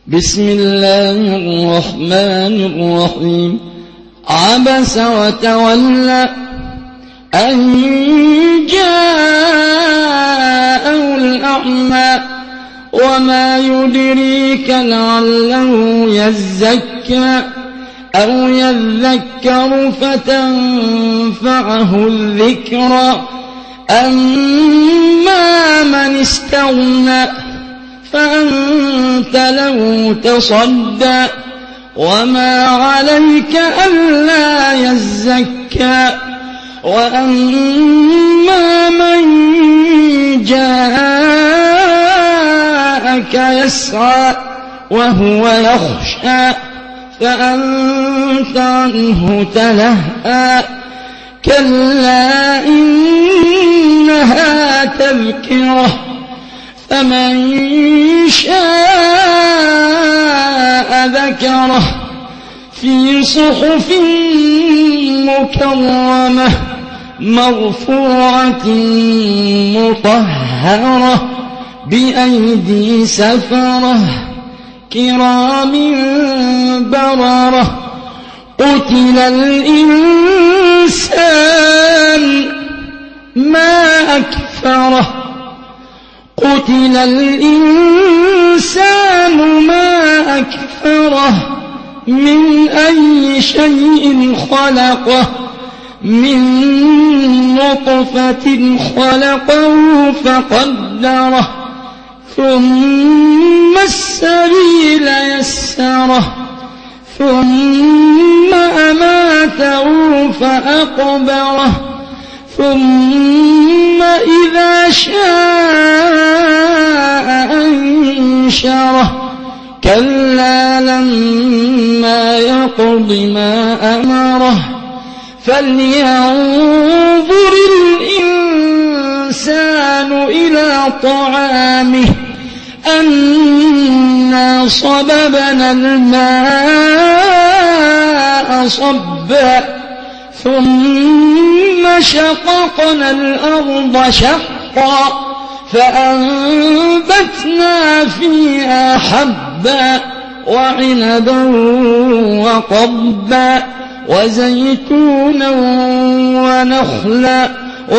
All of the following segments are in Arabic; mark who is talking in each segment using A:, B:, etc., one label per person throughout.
A: بسم الله الرحمن الرحيم عبس وتولى أن جاءه الأعمى وما يدريك لعله يزكى أو يذكر فتنفعه الذكرى أما من استغنى فأنت له تصدى وما عليك ألا يزكى وأما من جاءك يسعى وهو يخشى فأنت عنه تلهى كلا إنها تذكرة فمن شاء ذكره في صحف مكرمة مرفوعة مطهرة بأيدي سفرة كرام بررة قتل الإنسان ما أكفره قتل الإنسان ما أكفره من أي شيء خلقه من نطفة خلقه فقدره ثم السبيل يسره ثم أماته فأقبره ثم إذا شاء أنشره كلا لما يقض ما أمره فلينظر الإنسان إلى طعامه أنا صببنا الماء صبا ثم شققنا الأرض شقا فأنبتنا فيها حبا وعنبا وقضبا وزيتونا ونخلا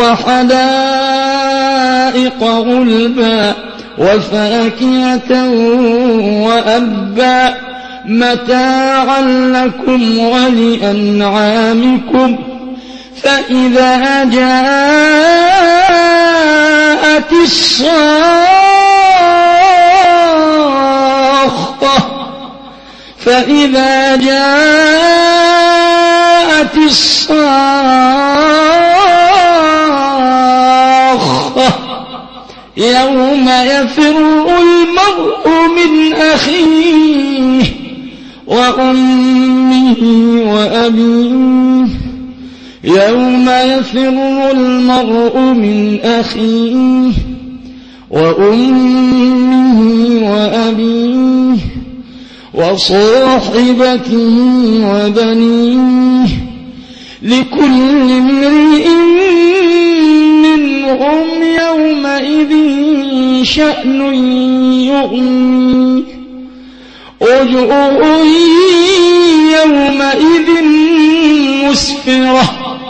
A: وحدائق غلبا وفاكهة وأبا متاعا لكم ولأنعامكم فإذا جاءت الصاخة يوم يفر المرء من أخيه وأمه وأبيه يوم يفر المرء من أخيه وأمه وأبيه وصاحبته وبنيه لكل امرئ منهم يومئذ شأن يغنيه وجوه يومئذ مسفرة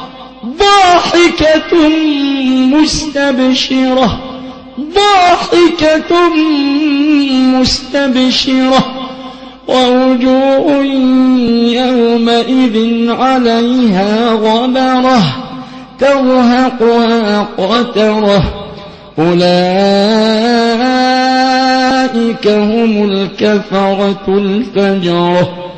A: ضاحكة مستبشرة ووجوه يومئذ عليها غبرة ترهقها قترة أولئك هم الكفرة الفجرة